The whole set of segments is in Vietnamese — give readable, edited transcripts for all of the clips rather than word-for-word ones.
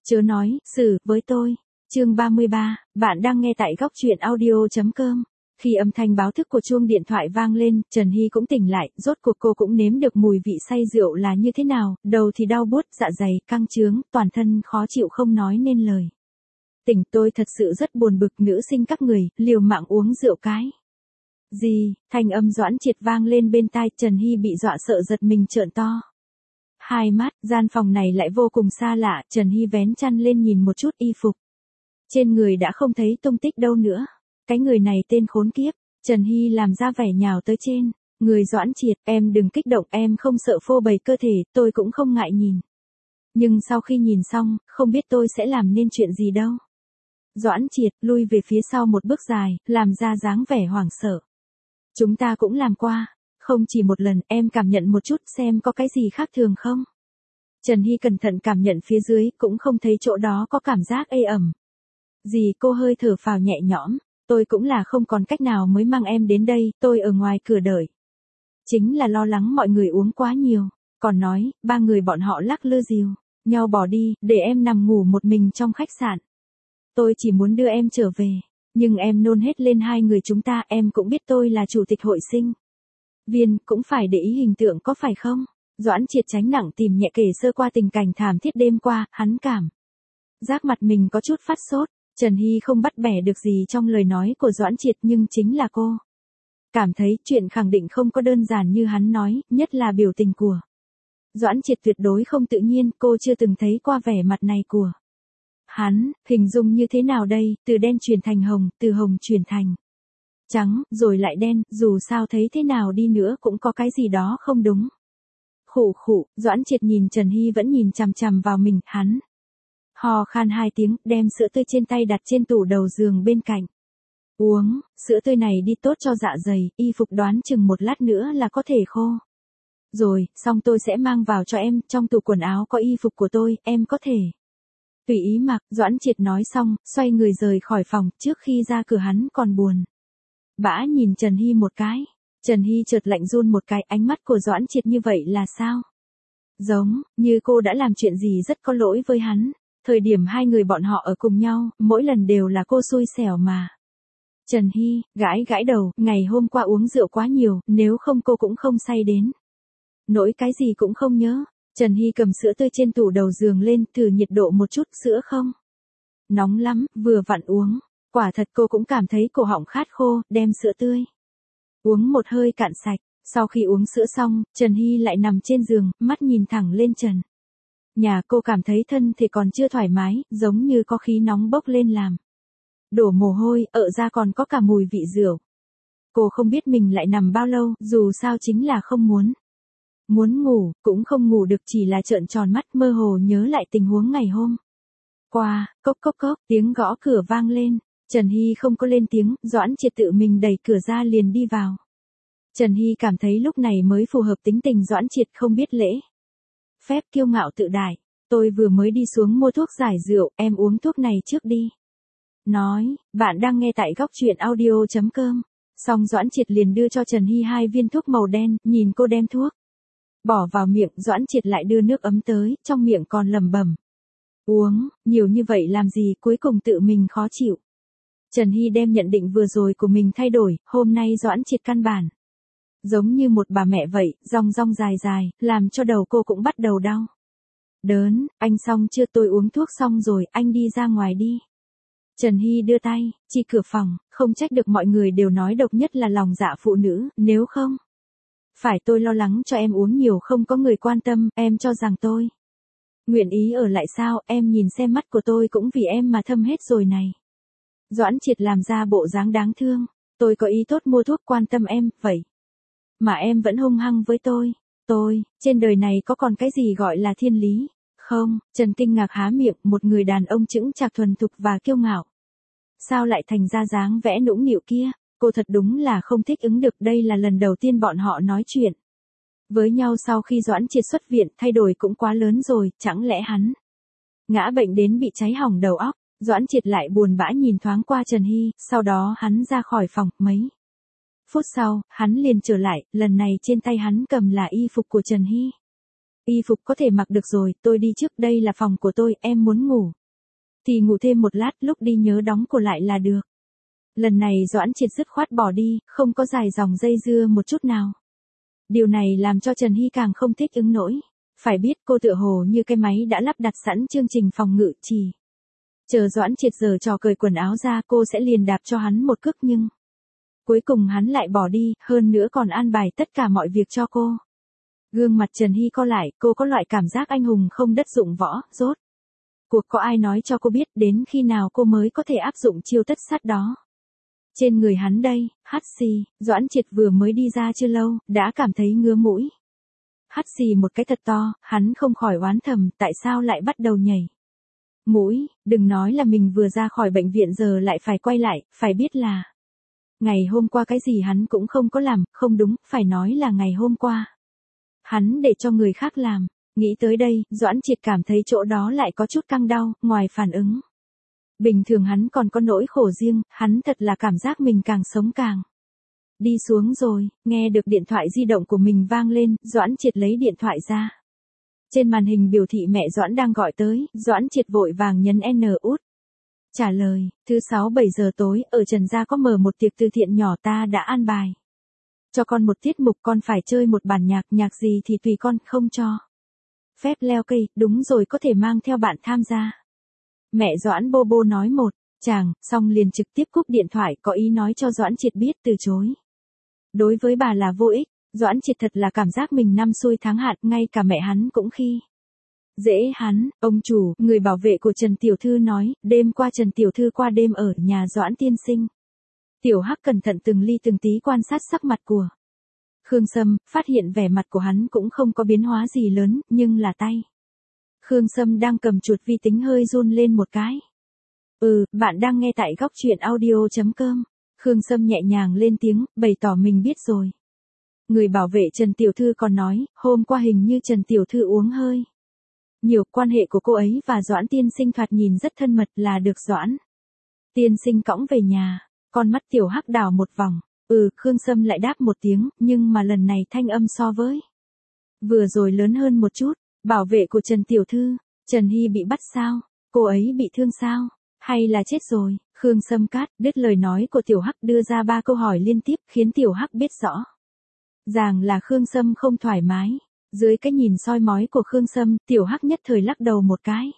Chớ nói, xử, với tôi. Chương 33, bạn đang nghe tại góc truyện audio.com. Khi âm thanh báo thức của chuông điện thoại vang lên, Trần Hy cũng tỉnh lại, rốt cuộc cô cũng nếm được mùi vị say rượu là như thế nào, đầu thì đau buốt, dạ dày, căng trướng, toàn thân khó chịu không nói nên lời. Tỉnh, tôi thật sự rất buồn bực, nữ sinh các người, liều mạng uống rượu cái. Gì, thanh âm Doãn Triệt vang lên bên tai, Trần Hy bị dọa sợ giật mình trợn to. Hai mắt, gian phòng này lại vô cùng xa lạ, Trần Hy vén chăn lên nhìn một chút y phục. Trên người đã không thấy tung tích đâu nữa. Cái người này tên khốn kiếp. Trần Hy làm ra vẻ nhào tới trên. Người Doãn Triệt, em đừng kích động, em không sợ phô bày cơ thể, tôi cũng không ngại nhìn. Nhưng sau khi nhìn xong, không biết tôi sẽ làm nên chuyện gì đâu. Doãn Triệt lui về phía sau một bước dài, làm ra dáng vẻ hoảng sợ. Chúng ta cũng làm qua. Không chỉ một lần, em cảm nhận một chút xem có cái gì khác thường không. Trần Hy cẩn thận cảm nhận phía dưới, cũng không thấy chỗ đó có cảm giác ê ẩm. Dì, cô hơi thở phào nhẹ nhõm, tôi cũng là không còn cách nào mới mang em đến đây, tôi ở ngoài cửa đợi. Chính là lo lắng mọi người uống quá nhiều, còn nói, ba người bọn họ lắc lư dìu, nhau bỏ đi, để em nằm ngủ một mình trong khách sạn. Tôi chỉ muốn đưa em trở về, nhưng em nôn hết lên hai người chúng ta, em cũng biết tôi là chủ tịch hội sinh viên, cũng phải để ý hình tượng có phải không? Doãn Triệt tránh nặng tìm nhẹ kể sơ qua tình cảnh thảm thiết đêm qua, hắn cảm giác mặt mình có chút phát sốt. Trần Hy không bắt bẻ được gì trong lời nói của Doãn Triệt, nhưng chính là cô cảm thấy chuyện khẳng định không có đơn giản như hắn nói, nhất là biểu tình của Doãn Triệt tuyệt đối không tự nhiên, cô chưa từng thấy qua vẻ mặt này của hắn, hình dung như thế nào đây, từ đen chuyển thành hồng, từ hồng chuyển thành trắng, rồi lại đen, dù sao thấy thế nào đi nữa cũng có cái gì đó không đúng. Khụ khụ, Doãn Triệt nhìn Trần Hy vẫn nhìn chằm chằm vào mình, hắn ho khan hai tiếng, đem sữa tươi trên tay đặt trên tủ đầu giường bên cạnh. Uống, sữa tươi này đi tốt cho dạ dày, y phục đoán chừng một lát nữa là có thể khô. Rồi, xong tôi sẽ mang vào cho em, trong tủ quần áo có y phục của tôi, em có thể tùy ý mặc. Doãn Triệt nói xong, xoay người rời khỏi phòng, trước khi ra cửa hắn còn buồn bã nhìn Trần Hy một cái. Trần Hy chợt lạnh run một cái, ánh mắt của Doãn Triệt như vậy là sao? Giống như cô đã làm chuyện gì rất có lỗi với hắn. Thời điểm hai người bọn họ ở cùng nhau, mỗi lần đều là cô xui xẻo mà. Trần Hy, gãi đầu, ngày hôm qua uống rượu quá nhiều, nếu không cô cũng không say đến nỗi cái gì cũng không nhớ. Trần Hy cầm sữa tươi trên tủ đầu giường lên, thử nhiệt độ một chút, sữa không nóng lắm, vừa vặn uống. Quả thật cô cũng cảm thấy cổ họng khát khô, đem sữa tươi uống một hơi cạn sạch. Sau khi uống sữa xong, Trần Hy lại nằm trên giường, mắt nhìn thẳng lên trần nhà, cô cảm thấy thân thì còn chưa thoải mái, giống như có khí nóng bốc lên làm đổ mồ hôi, ở ra còn có cả mùi vị rượu. Cô không biết mình lại nằm bao lâu, dù sao chính là không muốn ngủ, cũng không ngủ được, chỉ là trợn tròn mắt mơ hồ nhớ lại tình huống ngày hôm qua. Cốc cốc cốc, tiếng gõ cửa vang lên. Trần Hy không có lên tiếng, Doãn Triệt tự mình đẩy cửa ra liền đi vào. Trần Hy cảm thấy lúc này mới phù hợp tính tình Doãn Triệt, không biết lễ phép, kiêu ngạo tự đại. Tôi vừa mới đi xuống mua thuốc giải rượu, em uống thuốc này trước đi. Nói, bạn đang nghe tại góc truyện audio.com. Xong Doãn Triệt liền đưa cho Trần Hy 2 viên thuốc màu đen, nhìn cô đem thuốc bỏ vào miệng, Doãn Triệt lại đưa nước ấm tới, trong miệng còn lẩm bẩm. Uống, nhiều như vậy làm gì, cuối cùng tự mình khó chịu. Trần Hy đem nhận định vừa rồi của mình thay đổi, hôm nay Doãn Triệt căn bản giống như một bà mẹ vậy, rong rong dài dài, làm cho đầu cô cũng bắt đầu đau đớn. Anh xong chưa? Tôi uống thuốc xong rồi, anh đi ra ngoài đi. Trần Hy đưa tay chỉ cửa phòng, không trách được mọi người đều nói độc nhất là lòng dạ phụ nữ, nếu không phải tôi lo lắng cho em uống nhiều không có người quan tâm, em cho rằng tôi nguyện ý ở lại sao? Em nhìn xem mắt của tôi cũng vì em mà thâm hết rồi này. Doãn Triệt làm ra bộ dáng đáng thương. Tôi có ý tốt mua thuốc quan tâm em, vậy mà em vẫn hung hăng với tôi. Trên đời này có còn cái gì gọi là thiên lý không? Trần kinh ngạc há miệng, một người đàn ông chững chạc thuần thục và kiêu ngạo, sao lại thành ra dáng vẽ nũng nịu kia? Cô thật đúng là không thích ứng được, đây là lần đầu tiên bọn họ nói chuyện với nhau sau khi Doãn Triệt xuất viện, thay đổi cũng quá lớn rồi, chẳng lẽ hắn ngã bệnh đến bị cháy hỏng đầu óc? Doãn Triệt lại buồn bã nhìn thoáng qua Trần Hy, sau đó hắn ra khỏi phòng, mấy phút sau, hắn liền trở lại, lần này trên tay hắn cầm là y phục của Trần Hy. Y phục có thể mặc được rồi, tôi đi trước, đây là phòng của tôi, em muốn ngủ. Thì ngủ thêm một lát, lúc đi nhớ đóng cửa lại là được. Lần này Doãn Triệt dứt khoát bỏ đi, không có dài dòng dây dưa một chút nào. Điều này làm cho Trần Hy càng không thích ứng nổi. Phải biết cô tựa hồ như cái máy đã lắp đặt sẵn chương trình phòng ngự chỉ. Chờ Doãn Triệt giờ trò cởi quần áo ra cô sẽ liền đạp cho hắn một cước nhưng. Cuối cùng hắn lại bỏ đi, hơn nữa còn an bài tất cả mọi việc cho cô. Gương mặt Trần Hy co lại, cô có loại cảm giác anh hùng không đất dụng võ, rốt. Cuộc có ai nói cho cô biết đến khi nào cô mới có thể áp dụng chiêu tất sát đó. Trên người hắn đây, hắt xì, Doãn Triệt vừa mới đi ra chưa lâu, đã cảm thấy ngứa mũi. Hắt xì một cái thật to, hắn không khỏi oán thầm, tại sao lại bắt đầu nhảy. Mũi, đừng nói là mình vừa ra khỏi bệnh viện giờ lại phải quay lại, phải biết là. Ngày hôm qua cái gì hắn cũng không có làm, không đúng, phải nói là ngày hôm qua. Hắn để cho người khác làm, nghĩ tới đây, Doãn Triệt cảm thấy chỗ đó lại có chút căng đau, ngoài phản ứng. Bình thường hắn còn có nỗi khổ riêng, hắn thật là cảm giác mình càng sống càng. Đi xuống rồi, nghe được điện thoại di động của mình vang lên, Doãn Triệt lấy điện thoại ra. Trên màn hình biểu thị mẹ Doãn đang gọi tới, Doãn Triệt vội vàng nhấn N út. Trả lời, thứ 6-7 giờ tối, ở Trần Gia có mở một tiệc từ thiện nhỏ ta đã an bài. Cho con một tiết mục con phải chơi một bản nhạc, nhạc gì thì tùy con, không cho. Phép leo cây, đúng rồi có thể mang theo bạn tham gia. Mẹ Doãn bô bô nói một, chàng, xong liền trực tiếp cúp điện thoại có ý nói cho Doãn Triệt biết từ chối. Đối với bà là vô ích, Doãn Triệt thật là cảm giác mình năm xuôi tháng hạn, ngay cả mẹ hắn cũng khi. Dễ hắn, ông chủ, người bảo vệ của Trần Tiểu Thư nói, đêm qua Trần Tiểu Thư qua đêm ở nhà Doãn tiên sinh. Tiểu Hắc cẩn thận từng ly từng tí quan sát sắc mặt của Khương Sâm, phát hiện vẻ mặt của hắn cũng không có biến hóa gì lớn, nhưng là tay. Khương Sâm đang cầm chuột vi tính hơi run lên một cái. Bạn đang nghe tại góc truyện audio.com. Khương Sâm nhẹ nhàng lên tiếng, bày tỏ mình biết rồi. Người bảo vệ Trần Tiểu Thư còn nói, hôm qua hình như Trần Tiểu Thư uống hơi nhiều, quan hệ của cô ấy và Doãn tiên sinh thoạt nhìn rất thân mật là được Doãn tiên sinh cõng về nhà. Con mắt Tiểu Hắc đảo một vòng. Khương Sâm lại đáp một tiếng, nhưng mà lần này thanh âm so với vừa rồi lớn hơn một chút. Bảo vệ của Trần Tiểu Thư, Trần Hy bị bắt sao? Cô ấy bị thương sao? Hay là chết rồi? Khương Sâm cắt đứt lời nói của Tiểu Hắc đưa ra 3 câu hỏi liên tiếp khiến Tiểu Hắc biết rõ ràng là Khương Sâm không thoải mái. Dưới cái nhìn soi mói của Khương Sâm, Tiểu Hắc nhất thời lắc đầu một cái.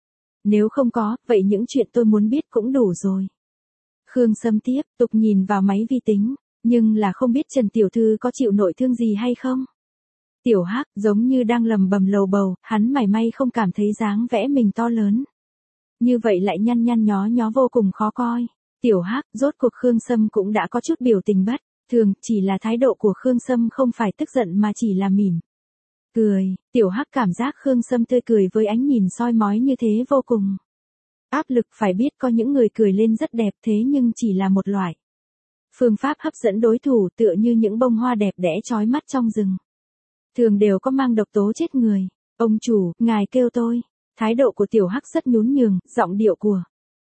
Nếu không có, vậy những chuyện tôi muốn biết cũng đủ rồi. Khương Sâm tiếp tục nhìn vào máy vi tính, nhưng là không biết Trần Tiểu Thư có chịu nội thương gì hay không. Tiểu Hắc giống như đang lầm bầm lầu bầu, hắn mảy may không cảm thấy dáng vẻ mình to lớn. Như vậy lại nhăn nhăn nhó nhó vô cùng khó coi. Tiểu Hắc, rốt cuộc Khương Sâm cũng đã có chút biểu tình bất thường, chỉ là thái độ của Khương Sâm không phải tức giận mà chỉ là mỉm cười. Tiểu Hắc cảm giác Khương Sâm tươi cười với ánh nhìn soi mói như thế vô cùng áp lực, phải biết có những người cười lên rất đẹp thế nhưng chỉ là một loại phương pháp hấp dẫn đối thủ, tựa như những bông hoa đẹp đẽ chói mắt trong rừng. Thường đều có mang độc tố chết người. Ông chủ, ngài kêu tôi. Thái độ của Tiểu Hắc rất nhún nhường, giọng điệu của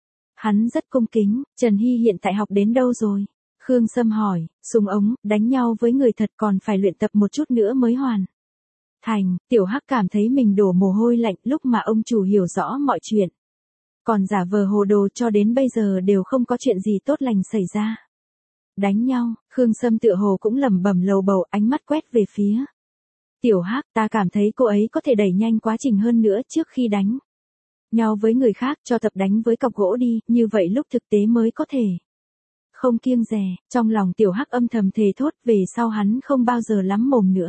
hắn rất cung kính. Trần Hy hiện tại học đến đâu rồi? Khương Sâm hỏi, súng ống, đánh nhau với người thật còn phải luyện tập một chút nữa mới hoàn thành. Tiểu Hắc cảm thấy mình đổ mồ hôi lạnh lúc mà ông chủ hiểu rõ mọi chuyện. Còn giả vờ hồ đồ cho đến bây giờ đều không có chuyện gì tốt lành xảy ra. Đánh nhau, Khương Sâm tựa hồ cũng lẩm bẩm lầu bầu, ánh mắt quét về phía Tiểu Hắc, ta cảm thấy cô ấy có thể đẩy nhanh quá trình hơn nữa trước khi đánh nhau với người khác, cho tập đánh với cọc gỗ đi, như vậy lúc thực tế mới có thể không kiêng dè. Trong lòng Tiểu Hắc âm thầm thề thốt, về sau hắn không bao giờ lắm mồm nữa.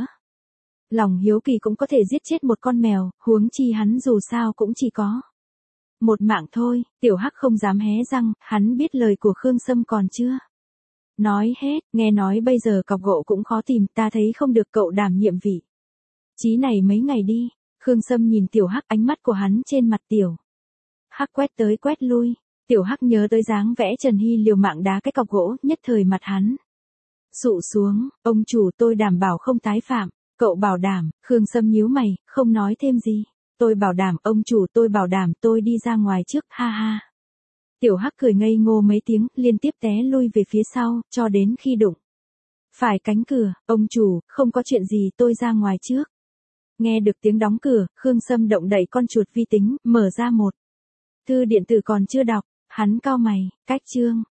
Lòng hiếu kỳ cũng có thể giết chết một con mèo, huống chi hắn dù sao cũng chỉ có một mạng thôi. Tiểu Hắc không dám hé răng, hắn biết lời của Khương Sâm còn chưa nói hết, nghe nói bây giờ cọc gỗ cũng khó tìm, ta thấy không được cậu đảm nhiệm vị trí này mấy ngày đi. Khương Sâm nhìn Tiểu Hắc, ánh mắt của hắn trên mặt Tiểu Hắc quét tới quét lui. Tiểu Hắc nhớ tới dáng vẽ Trần Hy liều mạng đá cái cọc gỗ, nhất thời mặt hắn sụ xuống. Ông chủ, tôi đảm bảo không tái phạm. Cậu bảo đảm? Khương Sâm nhíu mày, không nói thêm gì. Tôi bảo đảm, ông chủ, tôi bảo đảm, tôi đi ra ngoài trước, ha ha. Tiểu Hắc cười ngây ngô mấy tiếng, liên tiếp té lui về phía sau, cho đến khi đụng phải cánh cửa. Ông chủ, không có chuyện gì, tôi ra ngoài trước. Nghe được tiếng đóng cửa, Khương Sâm động đậy con chuột vi tính, mở ra một thư điện tử còn chưa đọc, hắn cau mày, cách chương.